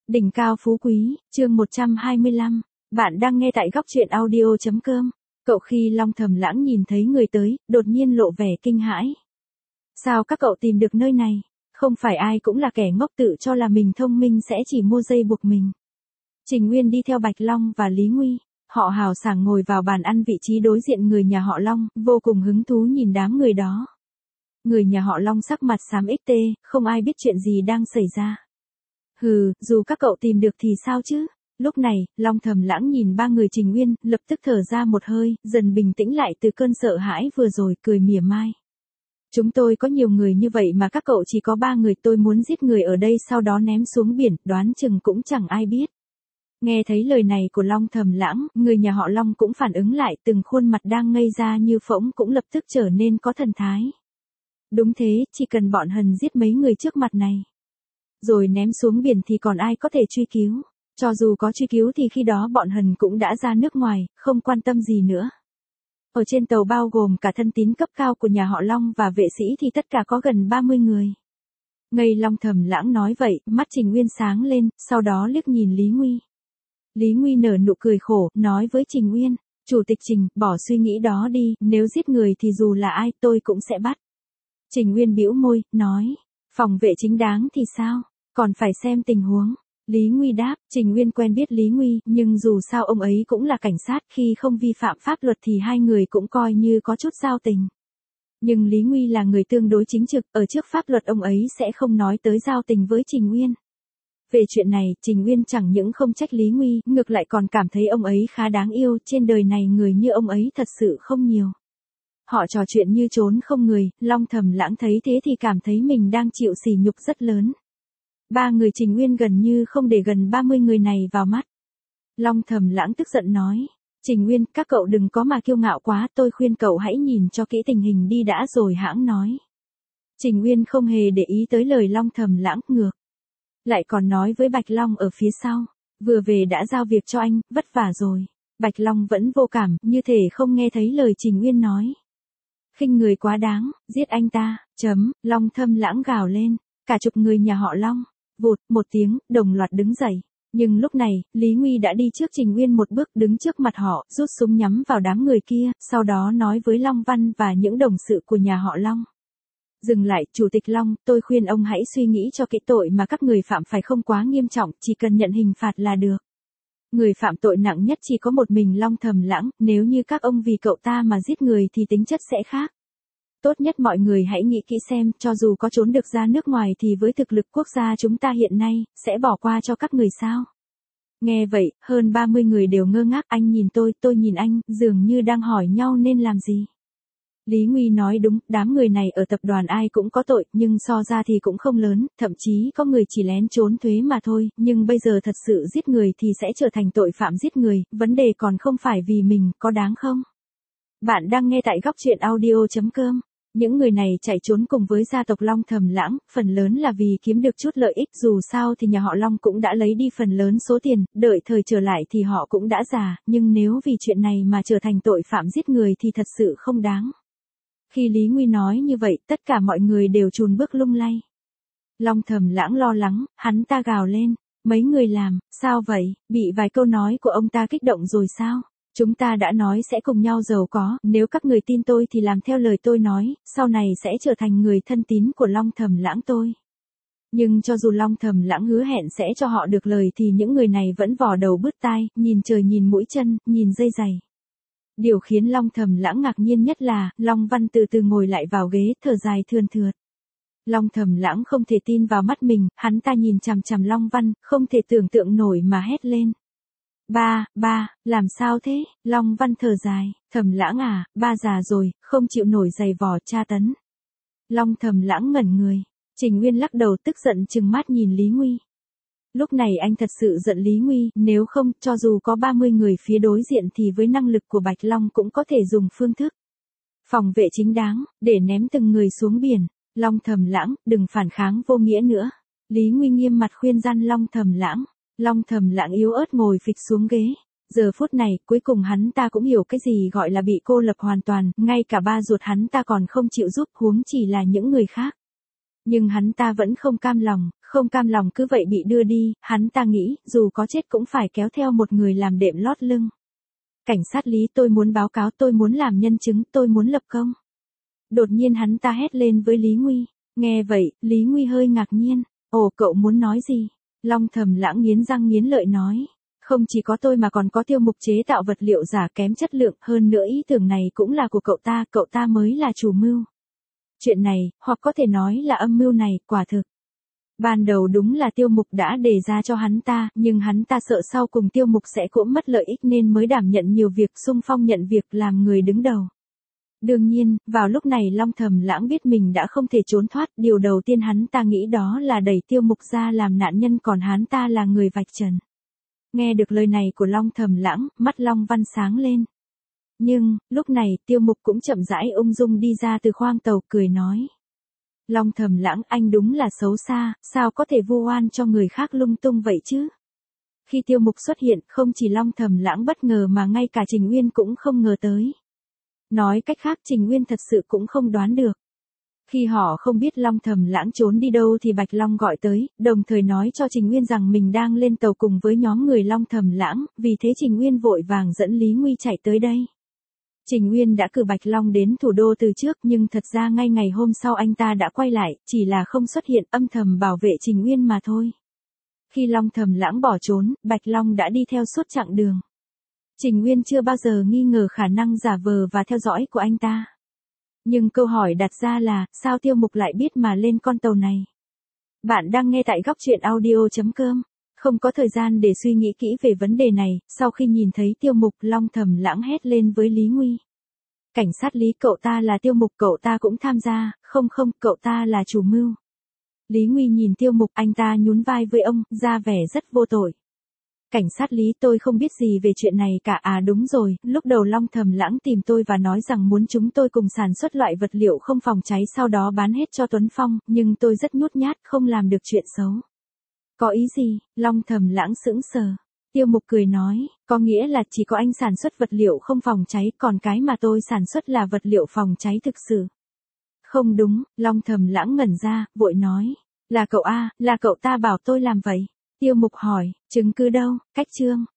Đỉnh cao phú quý, chương 125. Bạn đang nghe tại góc truyện audio.com. Cậu khi Long Thầm Lãng nhìn thấy người tới, đột nhiên lộ vẻ kinh hãi. Sao các cậu tìm được nơi này? Không phải ai cũng là kẻ ngốc tự cho là mình thông minh sẽ chỉ mua dây buộc mình. Trình Nguyên đi theo Bạch Long và Lý Nguy. Họ hào sảng ngồi vào bàn ăn vị trí đối diện người nhà họ Long, vô cùng hứng thú nhìn đám người đó. Người nhà họ Long sắc mặt xám XT, không ai biết chuyện gì đang xảy ra. Hừ, dù các cậu tìm được thì sao chứ? Lúc này, Long Thầm Lãng nhìn ba người Trình Nguyên, lập tức thở ra một hơi, dần bình tĩnh lại từ cơn sợ hãi vừa rồi, cười mỉa mai. Chúng tôi có nhiều người như vậy mà các cậu chỉ có 3 người, tôi muốn giết người ở đây sau đó ném xuống biển, đoán chừng cũng chẳng ai biết. Nghe thấy lời này của Long Thầm Lãng, người nhà họ Long cũng phản ứng lại, từng khuôn mặt đang ngây ra như phỗng cũng lập tức trở nên có thần thái. Đúng thế, chỉ cần bọn Hần giết mấy người trước mặt này, rồi ném xuống biển thì còn ai có thể truy cứu. Cho dù có truy cứu thì khi đó bọn Hần cũng đã ra nước ngoài, không quan tâm gì nữa. Ở trên tàu bao gồm cả thân tín cấp cao của nhà họ Long và vệ sĩ thì tất cả có gần 30 người. Ngây Long Thầm Lãng nói vậy, mắt Trình Nguyên sáng lên, sau đó liếc nhìn Lý Nguy. Lý Nguy nở nụ cười khổ, nói với Trình Nguyên, Chủ tịch Trình, bỏ suy nghĩ đó đi, nếu giết người thì dù là ai tôi cũng sẽ bắt. Trình Nguyên bĩu môi, nói, phòng vệ chính đáng thì sao, còn phải xem tình huống. Lý Nguy đáp, Trình Nguyên quen biết Lý Nguy, nhưng dù sao ông ấy cũng là cảnh sát, khi không vi phạm pháp luật thì hai người cũng coi như có chút giao tình. Nhưng Lý Nguy là người tương đối chính trực, ở trước pháp luật ông ấy sẽ không nói tới giao tình với Trình Nguyên. Về chuyện này, Trình Nguyên chẳng những không trách Lý Nguy, ngược lại còn cảm thấy ông ấy khá đáng yêu, trên đời này người như ông ấy thật sự không nhiều. Họ trò chuyện như trốn không người, Long Thầm Lãng thấy thế thì cảm thấy mình đang chịu sỉ nhục rất lớn. 3 người Trình Nguyên gần như không để gần 30 người này vào mắt. Long Thầm Lãng tức giận nói, Trình Nguyên, các cậu đừng có mà kiêu ngạo quá, tôi khuyên cậu hãy nhìn cho kỹ tình hình đi đã rồi hãng nói. Trình Nguyên không hề để ý tới lời Long Thầm Lãng, ngược lại còn nói với Bạch Long ở phía sau, vừa về đã giao việc cho anh, vất vả rồi. Bạch Long vẫn vô cảm, như thể không nghe thấy lời Trình Nguyên nói. Khinh người quá đáng, giết anh ta, Long Thầm Lãng gào lên, cả chục người nhà họ Long, vụt, một tiếng, đồng loạt đứng dậy. Nhưng lúc này, Lý Nguy đã đi trước Trình Nguyên một bước, đứng trước mặt họ, rút súng nhắm vào đám người kia, sau đó nói với Long Văn và những đồng sự của nhà họ Long. Dừng lại, Chủ tịch Long, tôi khuyên ông hãy suy nghĩ cho kỹ, tội mà các người phạm phải không quá nghiêm trọng, chỉ cần nhận hình phạt là được. Người phạm tội nặng nhất chỉ có một mình Long Thầm Lãng, nếu như các ông vì cậu ta mà giết người thì tính chất sẽ khác. Tốt nhất mọi người hãy nghĩ kỹ xem, cho dù có trốn được ra nước ngoài thì với thực lực quốc gia chúng ta hiện nay, sẽ bỏ qua cho các người sao? Nghe vậy, hơn 30 người đều ngơ ngác, anh nhìn tôi nhìn anh, dường như đang hỏi nhau nên làm gì. Lý Nguy nói đúng, đám người này ở tập đoàn ai cũng có tội, nhưng so ra thì cũng không lớn, thậm chí có người chỉ lén trốn thuế mà thôi, nhưng bây giờ thật sự giết người thì sẽ trở thành tội phạm giết người, vấn đề còn không phải vì mình, có đáng không? Bạn đang nghe tại góc truyện audio.com. Những người này chạy trốn cùng với gia tộc Long Thầm Lãng, phần lớn là vì kiếm được chút lợi ích, dù sao thì nhà họ Long cũng đã lấy đi phần lớn số tiền, đợi thời trở lại thì họ cũng đã già, nhưng nếu vì chuyện này mà trở thành tội phạm giết người thì thật sự không đáng. Khi Lý Nguy nói như vậy, tất cả mọi người đều chùn bước lung lay. Long Thầm Lãng lo lắng, hắn ta gào lên, mấy người làm, sao vậy, bị vài câu nói của ông ta kích động rồi sao? Chúng ta đã nói sẽ cùng nhau giàu có, nếu các người tin tôi thì làm theo lời tôi nói, sau này sẽ trở thành người thân tín của Long Thầm Lãng tôi. Nhưng cho dù Long Thầm Lãng hứa hẹn sẽ cho họ được lời thì những người này vẫn vò đầu bứt tai, nhìn trời nhìn mũi chân, nhìn dây giày. Điều khiến Long Thầm Lãng ngạc nhiên nhất là, Long Văn từ từ ngồi lại vào ghế, thở dài thườn thượt. Long Thầm Lãng không thể tin vào mắt mình, hắn ta nhìn chằm chằm Long Văn, không thể tưởng tượng nổi mà hét lên. Ba, làm sao thế? Long Văn thở dài, Thầm Lãng à, ba già rồi, không chịu nổi giày vò tra tấn. Long Thầm Lãng ngẩn người, Trình Nguyên lắc đầu tức giận trừng mắt nhìn Lý Nguy. Lúc này anh thật sự giận Lý Nguy, nếu không, cho dù có 30 người phía đối diện thì với năng lực của Bạch Long cũng có thể dùng phương thức phòng vệ chính đáng, để ném từng người xuống biển. Long Thầm Lãng, đừng phản kháng vô nghĩa nữa. Lý Nguy nghiêm mặt khuyên răn Long Thầm Lãng. Long Thầm Lãng yếu ớt ngồi phịch xuống ghế. Giờ phút này, cuối cùng hắn ta cũng hiểu cái gì gọi là bị cô lập hoàn toàn, ngay cả ba ruột hắn ta còn không chịu giúp, huống chỉ là những người khác. Nhưng hắn ta vẫn không cam lòng cứ vậy bị đưa đi, hắn ta nghĩ, dù có chết cũng phải kéo theo một người làm đệm lót lưng. Cảnh sát Lý, tôi muốn báo cáo, tôi muốn làm nhân chứng, tôi muốn lập công. Đột nhiên hắn ta hét lên với Lý Nguy. Nghe vậy, Lý Nguy hơi ngạc nhiên. Ồ, cậu muốn nói gì? Long Thầm Lãng nghiến răng nghiến lợi nói. Không chỉ có tôi mà còn có Tiêu Mục chế tạo vật liệu giả kém chất lượng, hơn nữa ý tưởng này cũng là của cậu ta mới là chủ mưu. Chuyện này, hoặc có thể nói là âm mưu này, quả thực. Ban đầu đúng là Tiêu Mục đã đề ra cho hắn ta, nhưng hắn ta sợ sau cùng Tiêu Mục sẽ cũng mất lợi ích nên mới đảm nhận nhiều việc, xung phong nhận việc làm người đứng đầu. Đương nhiên, vào lúc này Long Thầm Lãng biết mình đã không thể trốn thoát, điều đầu tiên hắn ta nghĩ đó là đẩy Tiêu Mục ra làm nạn nhân, còn hắn ta là người vạch trần. Nghe được lời này của Long Thầm Lãng, mắt Long Văn sáng lên. Nhưng, lúc này, Tiêu Mục cũng chậm rãi ung dung đi ra từ khoang tàu, cười nói. Long Thầm Lãng, anh đúng là xấu xa, sao có thể vu oan cho người khác lung tung vậy chứ? Khi Tiêu Mục xuất hiện, không chỉ Long Thầm Lãng bất ngờ mà ngay cả Trình Uyên cũng không ngờ tới. Nói cách khác, Trình Uyên thật sự cũng không đoán được. Khi họ không biết Long Thầm Lãng trốn đi đâu thì Bạch Long gọi tới, đồng thời nói cho Trình Uyên rằng mình đang lên tàu cùng với nhóm người Long Thầm Lãng, vì thế Trình Uyên vội vàng dẫn Lý Nguy chạy tới đây. Trình Uyên đã cử Bạch Long đến thủ đô từ trước, nhưng thật ra ngay ngày hôm sau anh ta đã quay lại, chỉ là không xuất hiện, âm thầm bảo vệ Trình Uyên mà thôi. Khi Long Thầm Lãng bỏ trốn, Bạch Long đã đi theo suốt chặng đường. Trình Uyên chưa bao giờ nghi ngờ khả năng giả vờ và theo dõi của anh ta. Nhưng câu hỏi đặt ra là, sao Tiêu Mục lại biết mà lên con tàu này? Bạn đang nghe tại goctruyện.audio.com. Không có thời gian để suy nghĩ kỹ về vấn đề này, sau khi nhìn thấy Tiêu Mục, Long Thầm Lãng hét lên với Lý Nguy. Cảnh sát Lý, cậu ta là Tiêu Mục, cậu ta cũng tham gia, không, cậu ta là chủ mưu. Lý Nguy nhìn Tiêu Mục, anh ta nhún vai với ông, ra vẻ rất vô tội. Cảnh sát Lý, tôi không biết gì về chuyện này cả. À đúng rồi, lúc đầu Long Thầm Lãng tìm tôi và nói rằng muốn chúng tôi cùng sản xuất loại vật liệu không phòng cháy sau đó bán hết cho Tuấn Phong, nhưng tôi rất nhút nhát, không làm được chuyện xấu. Có ý gì? Long Thầm Lãng sững sờ. Tiêu Mục cười nói, có nghĩa là chỉ có anh sản xuất vật liệu không phòng cháy, còn cái mà tôi sản xuất là vật liệu phòng cháy thực sự. Không đúng, Long Thầm Lãng ngẩn ra, vội nói, là cậu ta bảo tôi làm vậy. Tiêu Mục hỏi, chứng cứ đâu? Cách chương.